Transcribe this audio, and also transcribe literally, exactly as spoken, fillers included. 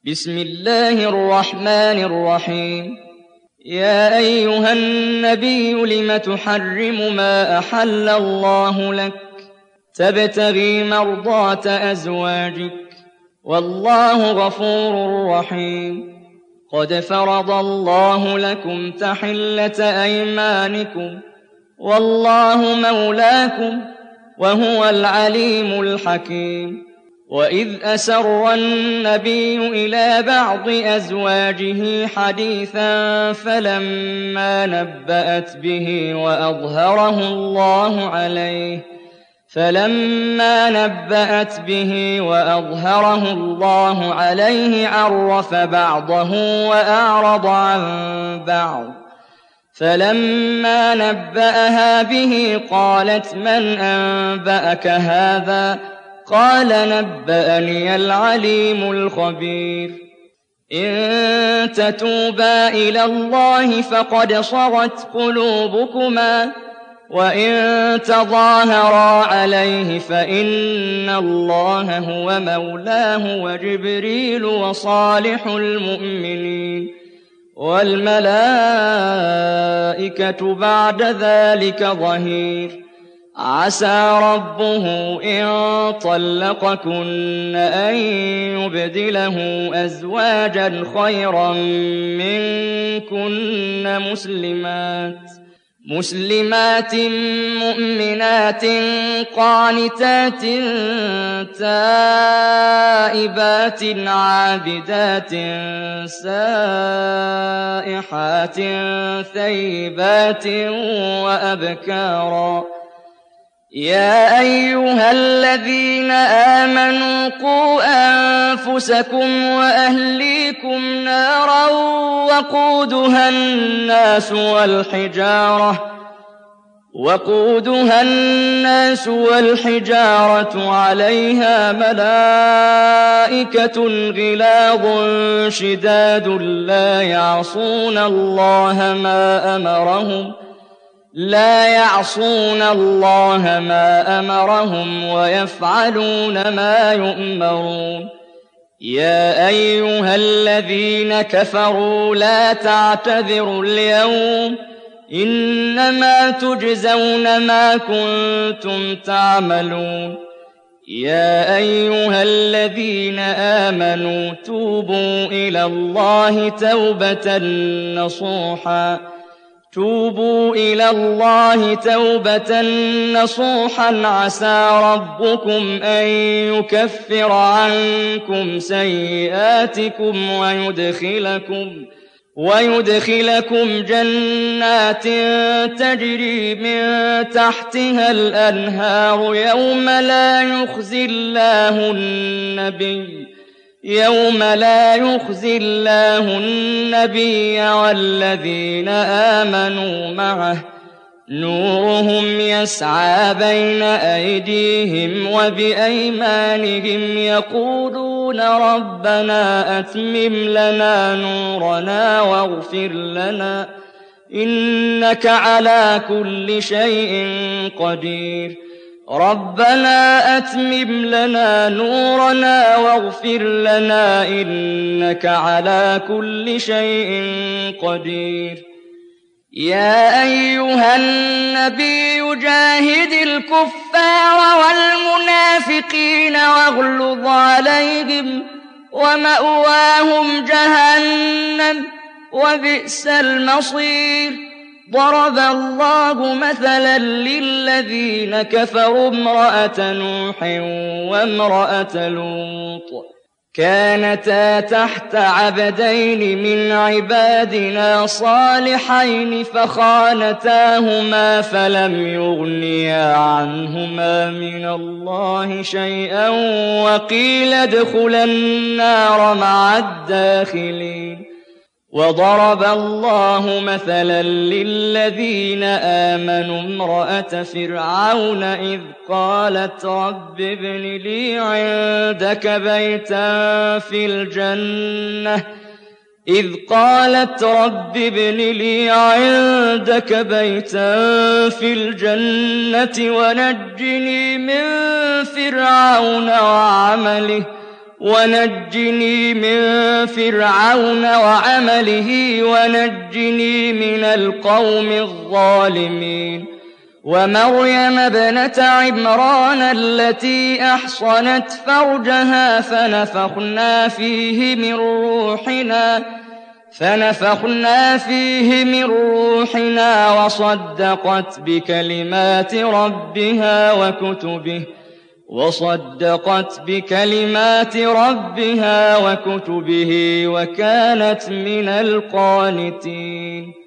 بسم الله الرحمن الرحيم يا أيها النبي لم تحرم ما أحل الله لك تبتغي مرضات أزواجك والله غفور رحيم قد فرض الله لكم تحلة أيمانكم والله مولاكم وهو العليم الحكيم وإذ أسر النبي إلى بعض أزواجه حديثا فلما نبأت به وأظهره الله عليه فلما نبأت به وأظهره الله عليه عرف بعضه وأعرض عن بعض فلما نبأها به قالت من أنبأك هذا قال نبأني العليم الخبير إن تتوبا إلى الله فقد صغت قلوبكما وإن تظاهرا عليه فإن الله هو مولاه وجبريل وصالح المؤمنين والملائكة بعد ذلك ظهير عسى ربه إن طلقكن أن يبدله أزواجا خيرا منكن مسلمات مسلمات مؤمنات قانتات تائبات عابدات سائحات ثيبات وأبكارا يا أيها الذين آمنوا قوا أنفسكم وأهليكم نارا وقودها الناس والحجارة وقودها الناس والحجارة عليها ملائكة غلاظ شداد لا يعصون الله ما أمرهم لا يعصون الله ما أمرهم ويفعلون ما يؤمرون يا أيها الذين كفروا لا تعتذروا اليوم إنما تجزون ما كنتم تعملون يا أيها الذين آمنوا توبوا إلى الله توبة نصوحا توبوا إلى الله توبة نصوحا عسى ربكم أن يكفر عنكم سيئاتكم ويدخلكم ويدخلكم جنات تجري من تحتها الأنهار يوم لا يخزي الله النبي يوم لا يخزي الله النبي والذين آمنوا معه نورهم يسعى بين أيديهم وبأيمانهم يقولون ربنا أتمم لنا نورنا واغفر لنا إنك على كل شيء قدير ربنا أتمم لنا نورنا واغفر لنا إنك على كل شيء قدير يا أيها النبي جاهد الكفار والمنافقين واغلظ عليهم ومأواهم جهنم وبئس المصير ضرب الله مثلا للذين كفروا امرأة نوح وامرأة لوط كانتا تحت عبدين من عبادنا صالحين فخانتاهما فلم يغنيا عنهما من الله شيئا وقيل ادخلا النار مع الداخلين وضرب الله مثلا للذين آمنوا امرأة فرعون إذ قالت رب ابن لي عندك بيتا في الجنة إذ قالت رب ابن لي عندك بيتا في الجنة ونجني من فرعون وعمله ونجني من فِرْعَوْنَ وَعَمَلِهِ وَنَجِّنِي مِنَ الْقَوْمِ الظَّالِمِينَ وَمَرْيَمَ ابْنَتَ عِمْرَانَ الَّتِي أَحْصَنَتْ فَرْجَهَا فَنَفَخْنَا فِيهِ مِن رُّوحِنَا فَنَفَخْنَا فِيهِ مِن رُّوحِنَا وَصَدَّقَتْ بِكَلِمَاتِ رَبِّهَا وَكُتُبِهِ وَصَدَّقَتْ بِكَلِمَاتِ رَبِّهَا وَكُتُبِهِ وَكَانَتْ مِنَ الْقَانِتِينَ